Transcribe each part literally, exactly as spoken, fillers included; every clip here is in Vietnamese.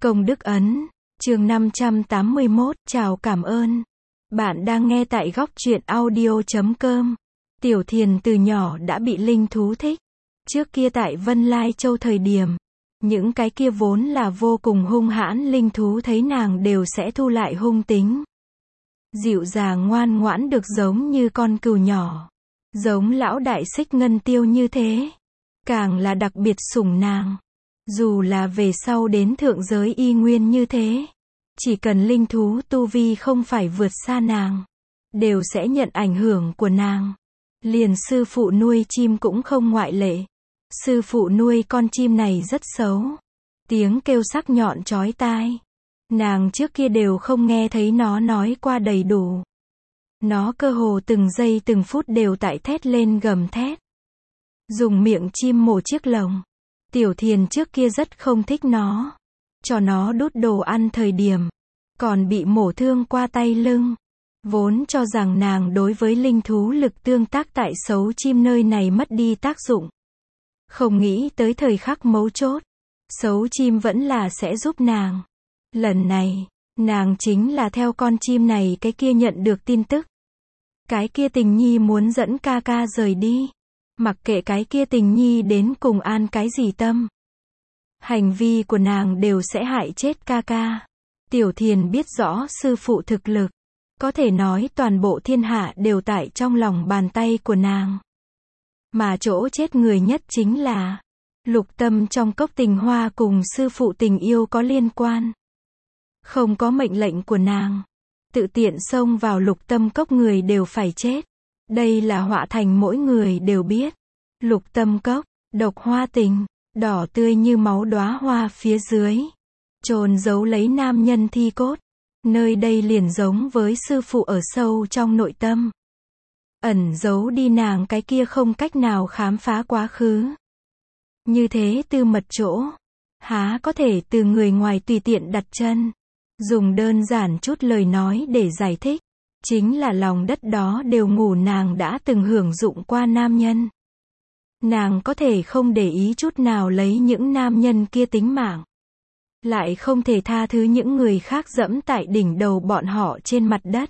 Công đức ấn, chương năm trăm tám mươi mốt, chào cảm ơn. Bạn đang nghe tại góc truyện audio chấm com. Tiểu Thiền từ nhỏ đã bị linh thú thích. Trước kia tại Vân Lai Châu thời điểm, những cái kia vốn là vô cùng hung hãn linh thú thấy nàng đều sẽ thu lại hung tính. Dịu dàng ngoan ngoãn được giống như con cừu nhỏ. Giống lão đại xích ngân tiêu như thế. Càng là đặc biệt sủng nàng. Dù là về sau đến thượng giới y nguyên như thế. Chỉ cần linh thú tu vi không phải vượt xa nàng. Đều sẽ nhận ảnh hưởng của nàng. Liền sư phụ nuôi chim cũng không ngoại lệ. Sư phụ nuôi con chim này rất xấu. Tiếng kêu sắc nhọn chói tai. Nàng trước kia đều không nghe thấy nó nói qua đầy đủ. Nó cơ hồ từng giây từng phút đều tại thét lên gầm thét. Dùng miệng chim mổ chiếc lồng. Tiểu Thiền trước kia rất không thích nó. Cho nó đút đồ ăn thời điểm. Còn bị mổ thương qua tay lưng. Vốn cho rằng nàng đối với linh thú lực tương tác tại xấu chim nơi này mất đi tác dụng. Không nghĩ tới thời khắc mấu chốt. Xấu chim vẫn là sẽ giúp nàng. Lần này, nàng chính là theo con chim này cái kia nhận được tin tức. Cái kia tình nhi muốn dẫn ca ca rời đi. Mặc kệ cái kia tình nhi đến cùng an cái gì tâm. Hành vi của nàng đều sẽ hại chết ca ca. Tiểu Thiền biết rõ sư phụ thực lực. Có thể nói toàn bộ thiên hạ đều tại trong lòng bàn tay của nàng. Mà chỗ chết người nhất chính là Lục Tâm trong cốc tình hoa cùng sư phụ tình yêu có liên quan. Không có mệnh lệnh của nàng. Tự tiện xông vào Lục Tâm cốc người đều phải chết. Đây là họa thành mỗi người đều biết. Lục Tâm cốc, độc hoa tình, đỏ tươi như máu đóa hoa phía dưới. Chôn giấu lấy nam nhân thi cốt. Nơi đây liền giống với sư phụ ở sâu trong nội tâm. Ẩn giấu đi nàng cái kia không cách nào khám phá quá khứ. Như thế tư mật chỗ. Há có thể từ người ngoài tùy tiện đặt chân. Dùng đơn giản chút lời nói để giải thích. Chính là lòng đất đó đều ngủ nàng đã từng hưởng dụng qua nam nhân. Nàng có thể không để ý chút nào lấy những nam nhân kia tính mạng. Lại không thể tha thứ những người khác dẫm tại đỉnh đầu bọn họ trên mặt đất.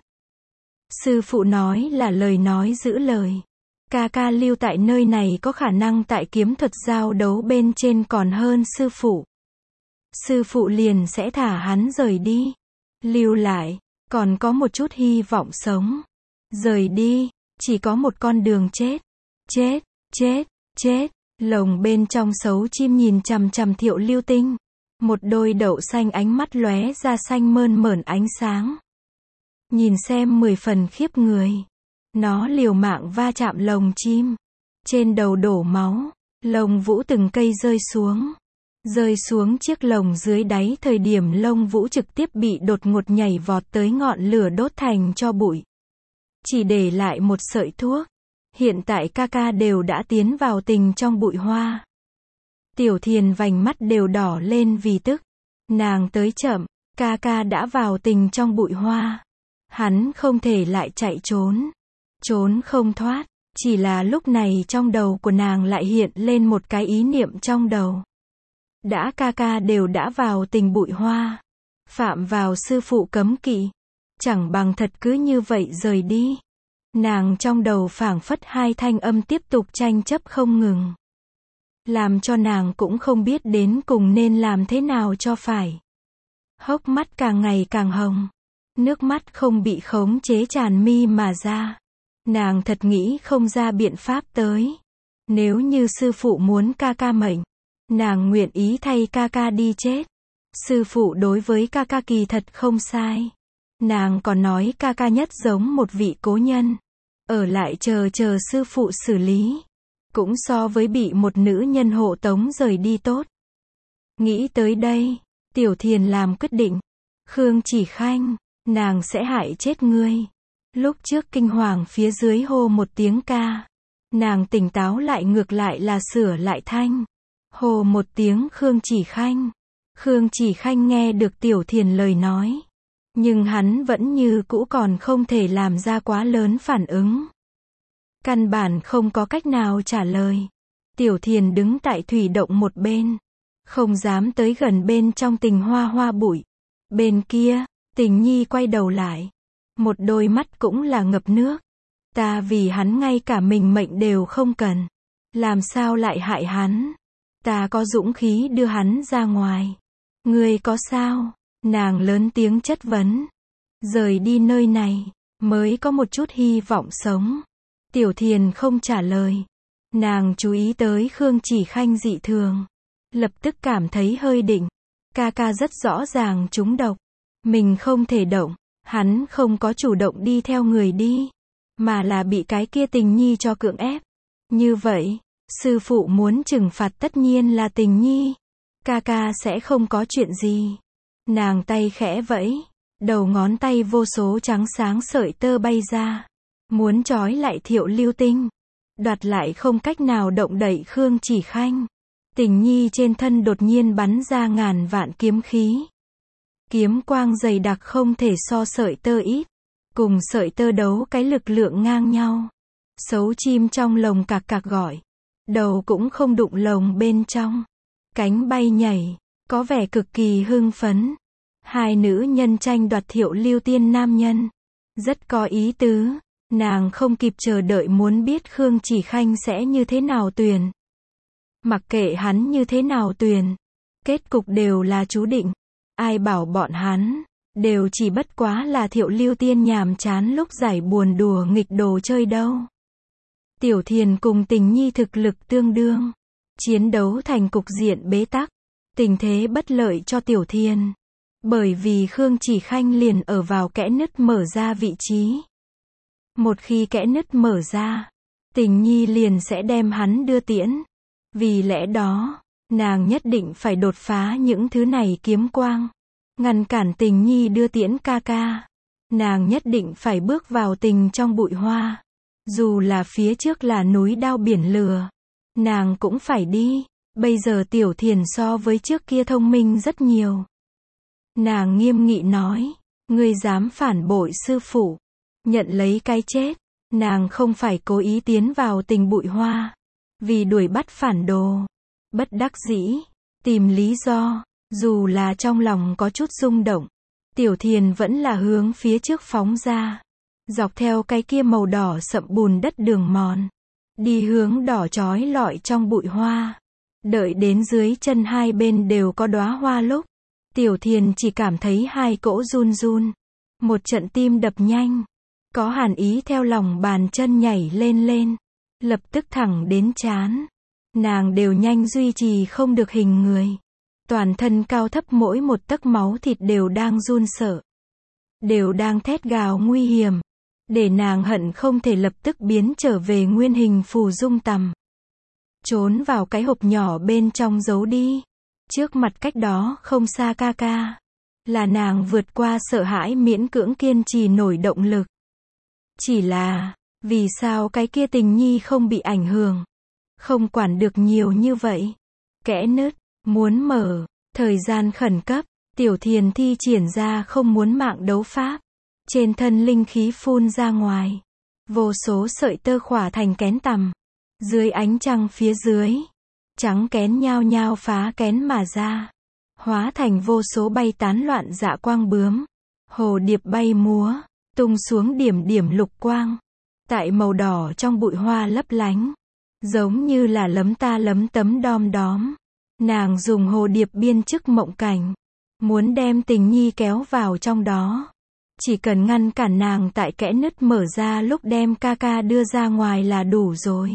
Sư phụ nói là lời nói giữ lời. Ca ca lưu tại nơi này có khả năng tại kiếm thuật giao đấu bên trên còn hơn sư phụ. Sư phụ liền sẽ thả hắn rời đi. Lưu lại, còn có một chút hy vọng sống. Rời đi, chỉ có một con đường chết. Chết, chết, chết. Lồng bên trong xấu chim nhìn chằm chằm Thiệu Lưu Tinh. Một đôi đậu xanh ánh mắt lóe ra xanh mơn mởn ánh sáng. Nhìn xem mười phần khiếp người. Nó liều mạng va chạm lồng chim. Trên đầu đổ máu. Lông vũ từng cây rơi xuống. Rơi xuống chiếc lồng dưới đáy thời điểm lông vũ trực tiếp bị đột ngột nhảy vọt tới ngọn lửa đốt thành tro bụi. Chỉ để lại một sợi thuốc. Hiện tại ca ca đều đã tiến vào tình trong bụi hoa. Tiểu Thiền vành mắt đều đỏ lên vì tức. Nàng tới chậm, ca ca đã vào tình trong bụi hoa. Hắn không thể lại chạy trốn. Trốn không thoát, chỉ là lúc này trong đầu của nàng lại hiện lên một cái ý niệm trong đầu. Đã ca ca đều đã vào tình bụi hoa. Phạm vào sư phụ cấm kỵ. Chẳng bằng thật cứ như vậy rời đi. Nàng trong đầu phảng phất hai thanh âm tiếp tục tranh chấp không ngừng. Làm cho nàng cũng không biết đến cùng nên làm thế nào cho phải. Hốc mắt càng ngày càng hồng. Nước mắt không bị khống chế tràn mi mà ra. Nàng thật nghĩ không ra biện pháp tới. Nếu như sư phụ muốn ca ca mệnh, nàng nguyện ý thay ca ca đi chết. Sư phụ đối với ca ca kỳ thật không sai. Nàng còn nói ca ca nhất giống một vị cố nhân. Ở lại chờ chờ sư phụ xử lý. Cũng so với bị một nữ nhân hộ tống rời đi tốt. Nghĩ tới đây, Tiểu Thiền làm quyết định. Khương Chỉ Khanh, nàng sẽ hại chết ngươi. Lúc trước kinh hoàng phía dưới hô một tiếng ca. Nàng tỉnh táo lại ngược lại là sửa lại thanh. Hô một tiếng Khương Chỉ Khanh. Khương Chỉ Khanh nghe được Tiểu Thiền lời nói. Nhưng hắn vẫn như cũ còn không thể làm ra quá lớn phản ứng. Căn bản không có cách nào trả lời. Tiểu Thiền đứng tại thủy động một bên. không dám tới gần bên trong Tình Hoa hoa bụi. Bên kia, Tình Nhi quay đầu lại, một đôi mắt cũng là ngập nước. Ta vì hắn ngay cả mình mệnh đều không cần, làm sao lại hại hắn? Ta có dũng khí đưa hắn ra ngoài. Ngươi có sao? Nàng lớn tiếng chất vấn. Rời đi nơi này, mới có một chút hy vọng sống. Tiểu Thiền không trả lời. Nàng chú ý tới Khương Chỉ Khanh dị thường, lập tức cảm thấy hơi định. Ca ca rất rõ ràng trúng độc. Mình không thể động. Hắn không có chủ động đi theo người đi, mà là bị cái kia Tình Nhi cho cưỡng ép. Như vậy, sư phụ muốn trừng phạt tất nhiên là Tình Nhi. Ca ca sẽ không có chuyện gì. Nàng tay khẽ vẫy, đầu ngón tay vô số trắng sáng sợi tơ bay ra, muốn trói lại Thiệu Lưu Tinh, đoạt lại không cách nào động đậy Khương Chỉ Khanh. Tình Nhi trên thân đột nhiên bắn ra ngàn vạn kiếm khí. Kiếm quang dày đặc không thể so sợi tơ ít, cùng sợi tơ đấu cái lực lượng ngang nhau. Sấu chim trong lồng cạc cạc gọi, đầu cũng không đụng lồng bên trong, cánh bay nhảy, có vẻ cực kỳ hưng phấn. Hai nữ nhân tranh đoạt Thiệu Lưu Tiên nam nhân, rất có ý tứ. Nàng không kịp chờ đợi muốn biết Khương Chỉ Khanh sẽ như thế nào tuyển. Mặc kệ hắn như thế nào tuyển, kết cục đều là chú định. Ai bảo bọn hắn, đều chỉ bất quá là Thiệu Lưu Tiên nhàm chán lúc giải buồn đùa nghịch đồ chơi đâu. Tiểu Thiền cùng Tình Nhi thực lực tương đương, chiến đấu thành cục diện bế tắc, tình thế bất lợi cho Tiểu Thiền. Bởi vì Khương Chỉ Khanh liền ở vào kẽ nứt mở ra vị trí. Một khi kẽ nứt mở ra, Tình Nhi liền sẽ đem hắn đưa tiễn. Vì lẽ đó, nàng nhất định phải đột phá những thứ này kiếm quang, ngăn cản Tình Nhi đưa tiễn ca ca. Nàng nhất định phải bước vào tình trong bụi hoa. Dù là phía trước là núi đao biển lửa, nàng cũng phải đi. Bây giờ Tiểu Thiền so với trước kia thông minh rất nhiều. Nàng nghiêm nghị nói, ngươi dám phản bội sư phụ, nhận lấy cái chết. Nàng không phải cố ý tiến vào tình bụi hoa, vì đuổi bắt phản đồ. Bất đắc dĩ, tìm lý do, dù là trong lòng có chút rung động, Tiểu Thiền vẫn là hướng phía trước phóng ra, dọc theo cái kia màu đỏ sậm bùn đất đường mòn, đi hướng đỏ chói lọi trong bụi hoa. Đợi đến dưới chân hai bên đều có đóa hoa lúc, Tiểu Thiền chỉ cảm thấy hai cỗ run run, một trận tim đập nhanh, có hàn ý theo lòng bàn chân nhảy lên lên, lập tức thẳng đến trán. Nàng đều nhanh duy trì không được hình người, toàn thân cao thấp mỗi một tấc máu thịt đều đang run sợ, đều đang thét gào nguy hiểm, để nàng hận không thể lập tức biến trở về nguyên hình phù dung tằm, trốn vào cái hộp nhỏ bên trong giấu đi. Trước mặt cách đó không xa ca ca, là nàng vượt qua sợ hãi miễn cưỡng kiên trì nổi động lực. Chỉ là, vì sao cái kia Tình Nhi không bị ảnh hưởng, không quản được nhiều như vậy. Kẽ nứt, muốn mở, thời gian khẩn cấp, Tiểu Thiền thi triển ra không muốn mạng đấu pháp. Trên thân linh khí phun ra ngoài, vô số sợi tơ khỏa thành kén tằm. Dưới ánh trăng phía dưới, trắng kén nhao nhao phá kén mà ra, hóa thành vô số bay tán loạn dạ quang bướm. Hồ điệp bay múa, tung xuống điểm điểm lục quang, tại màu đỏ trong bụi hoa lấp lánh, giống như là lấm ta lấm tấm đom đóm. Nàng dùng hồ điệp biên chức mộng cảnh, muốn đem Tình Nhi kéo vào trong đó. Chỉ cần ngăn cản nàng tại kẽ nứt mở ra lúc đem ca ca đưa ra ngoài là đủ rồi.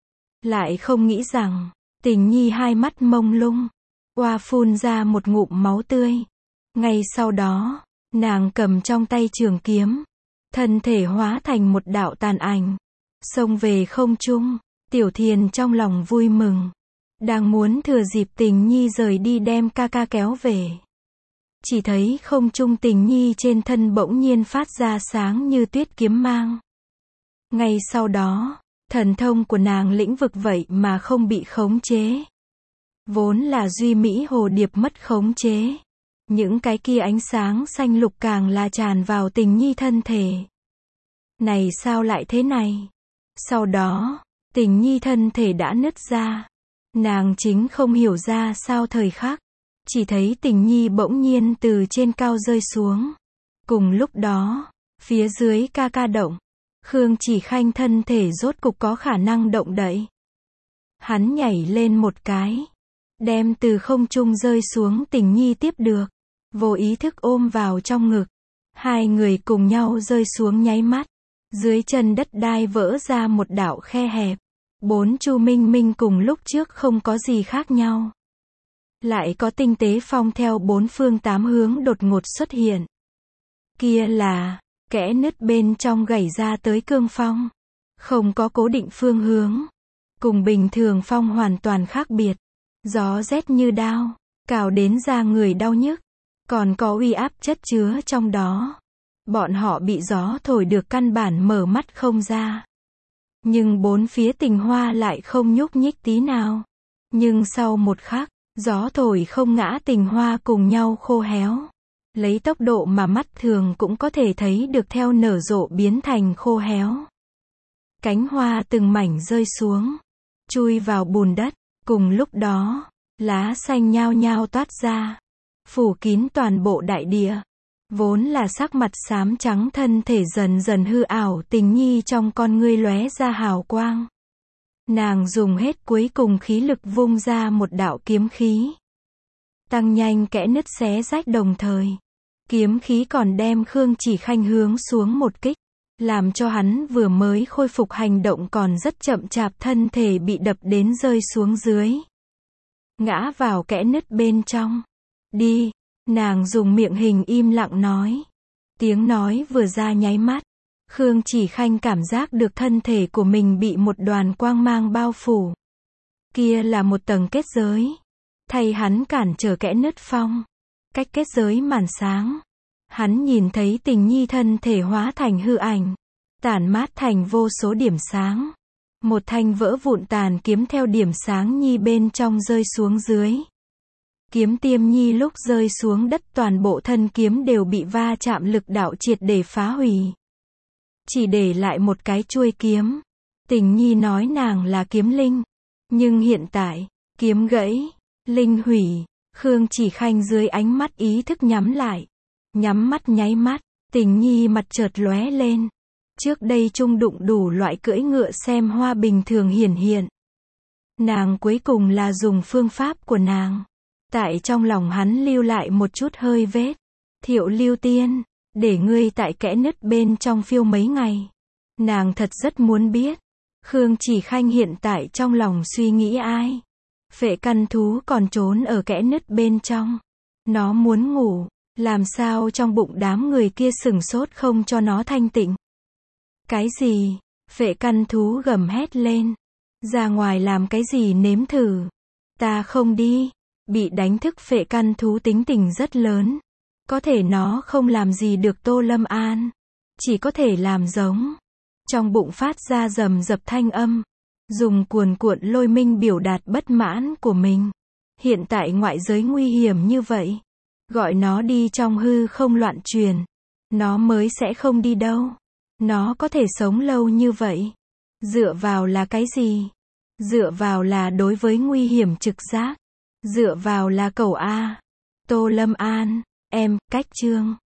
Lại không nghĩ rằng, Tình Nhi hai mắt mông lung, oa phun ra một ngụm máu tươi. Ngay sau đó, nàng cầm trong tay trường kiếm, thân thể hóa thành một đạo tàn ảnh, xông về không trung. Tiểu Thiền trong lòng vui mừng, đang muốn thừa dịp Tình Nhi rời đi đem ca ca kéo về. Chỉ thấy không trung Tình Nhi trên thân bỗng nhiên phát ra sáng như tuyết kiếm mang. Ngay sau đó, thần thông của nàng lĩnh vực vậy mà không bị khống chế. Vốn là duy mỹ hồ điệp mất khống chế. Những cái kia ánh sáng xanh lục càng là tràn vào Tình Nhi thân thể. Này sao lại thế này? Sau đó, Tình Nhi thân thể đã nứt ra. Nàng chính không hiểu ra sao thời khắc. Chỉ thấy tình nhi bỗng nhiên từ trên cao rơi xuống. Cùng lúc đó, phía dưới ca ca động. Khương Chỉ Khanh thân thể rốt cục có khả năng động đậy. Hắn nhảy lên một cái. Đem từ không trung rơi xuống tình nhi tiếp được. Vô ý thức ôm vào trong ngực. Hai người cùng nhau rơi xuống nháy mắt. Dưới chân đất đai vỡ ra một đạo khe hẹp. Bốn chu minh minh cùng lúc trước không có gì khác nhau. Lại có tinh tế phong theo bốn phương tám hướng đột ngột xuất hiện. Kia là, kẽ nứt bên trong gảy ra tới cương phong. Không có cố định phương hướng. Cùng bình thường phong hoàn toàn khác biệt. Gió rét như đao, cào đến da người đau nhức. Còn có uy áp chất chứa trong đó. Bọn họ bị gió thổi được căn bản mở mắt không ra. Nhưng bốn phía tình hoa lại không nhúc nhích tí nào. Nhưng sau một khắc, gió thổi không ngã tình hoa cùng nhau khô héo. Lấy tốc độ mà mắt thường cũng có thể thấy được theo nở rộ biến thành khô héo. Cánh hoa từng mảnh rơi xuống, chui vào bùn đất. Cùng lúc đó, lá xanh nhao nhao toát ra, phủ kín toàn bộ đại địa. Vốn là sắc mặt xám trắng thân thể dần dần hư ảo, tình nhi trong con ngươi lóe ra hào quang. Nàng dùng hết cuối cùng khí lực vung ra một đạo kiếm khí. Tăng nhanh kẽ nứt xé rách đồng thời. Kiếm khí còn đem Khương Chỉ Khanh hướng xuống một kích. Làm cho hắn vừa mới khôi phục hành động còn rất chậm chạp thân thể bị đập đến rơi xuống dưới. Ngã vào kẽ nứt bên trong. Đi, nàng dùng miệng hình im lặng nói. Tiếng nói vừa ra nháy mắt. Khương Chỉ Khanh cảm giác được thân thể của mình bị một đoàn quang mang bao phủ. Kia là một tầng kết giới. Thay hắn cản trở kẽ nứt phong. Cách kết giới màn sáng. Hắn nhìn thấy tình nhi thân thể hóa thành hư ảnh. Tản mát thành vô số điểm sáng. Một thanh vỡ vụn tàn kiếm theo điểm sáng nhi bên trong rơi xuống dưới. Kiếm tiêm nhi lúc rơi xuống đất toàn bộ thân kiếm đều bị va chạm lực đạo triệt để phá hủy. Chỉ để lại một cái chuôi kiếm. Tình nhi nói nàng là kiếm linh. Nhưng hiện tại, kiếm gãy, linh hủy. Khương Chỉ Khanh dưới ánh mắt ý thức nhắm lại. Nhắm mắt nháy mắt, tình nhi mặt chợt lóe lên. Trước đây chung đụng đủ loại cưỡi ngựa xem hoa bình thường hiển hiện. Nàng cuối cùng là dùng phương pháp của nàng. Tại trong lòng hắn lưu lại một chút hơi vết. Thiệu Lưu Tiên, để ngươi tại kẽ nứt bên trong phiêu mấy ngày. Nàng thật rất muốn biết. Khương Chỉ Khanh hiện tại trong lòng suy nghĩ ai. Phệ căn thú còn trốn ở kẽ nứt bên trong. Nó muốn ngủ. Làm sao trong bụng đám người kia sửng sốt không cho nó thanh tịnh. Cái gì? Phệ căn thú gầm hét lên. Ra ngoài làm cái gì nếm thử. Ta không đi. Bị đánh thức phệ căn thú tính tình rất lớn. Có thể nó không làm gì được Tô Lâm An. Chỉ có thể làm giống. Trong bụng phát ra rầm rập thanh âm. Dùng cuồn cuộn lôi minh biểu đạt bất mãn của mình. Hiện tại ngoại giới nguy hiểm như vậy. Gọi nó đi trong hư không loạn truyền. Nó mới sẽ không đi đâu. Nó có thể sống lâu như vậy. Dựa vào là cái gì? Dựa vào là đối với nguy hiểm trực giác. Dựa vào là cầu A. Tô Lâm An, em, cách chương.